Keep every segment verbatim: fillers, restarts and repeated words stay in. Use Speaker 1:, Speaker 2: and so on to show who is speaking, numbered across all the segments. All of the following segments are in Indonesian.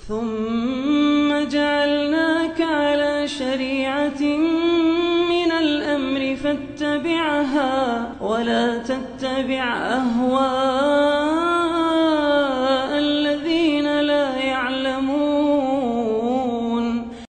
Speaker 1: ثم جعلناك على شريعة من الأمر فاتبعها ولا تتبع أهواء الذين لا يعلمون.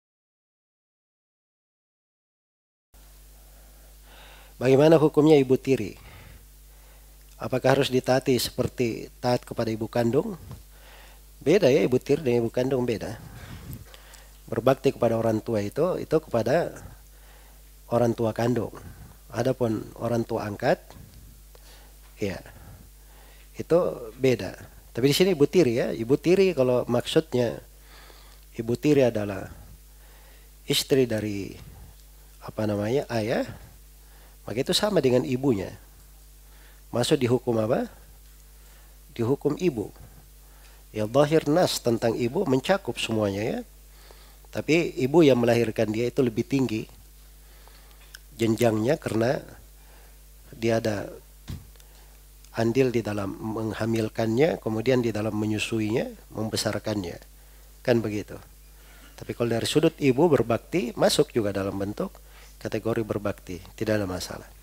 Speaker 2: Bagaimana hukumnya ibu tiri? Apakah harus ditaati seperti taat kepada ibu kandung? Beda ya, ibu tiri dan ibu kandung beda. Berbakti kepada orang tua itu itu kepada orang tua kandung. Adapun orang tua angkat, ya itu beda. Tapi di sini ibu tiri ya, ibu tiri kalau maksudnya ibu tiri adalah istri dari apa namanya ayah, maka itu sama dengan ibunya. Masuk di hukum apa? Di hukum ibu. Ya zahir nas tentang ibu mencakup semuanya ya. Tapi ibu yang melahirkan dia itu lebih tinggi jenjangnya karena dia ada andil di dalam menghamilkannya, kemudian di dalam menyusuinya, membesarkannya. Kan begitu. Tapi kalau dari sudut ibu berbakti masuk juga dalam bentuk kategori berbakti, tidak ada masalah.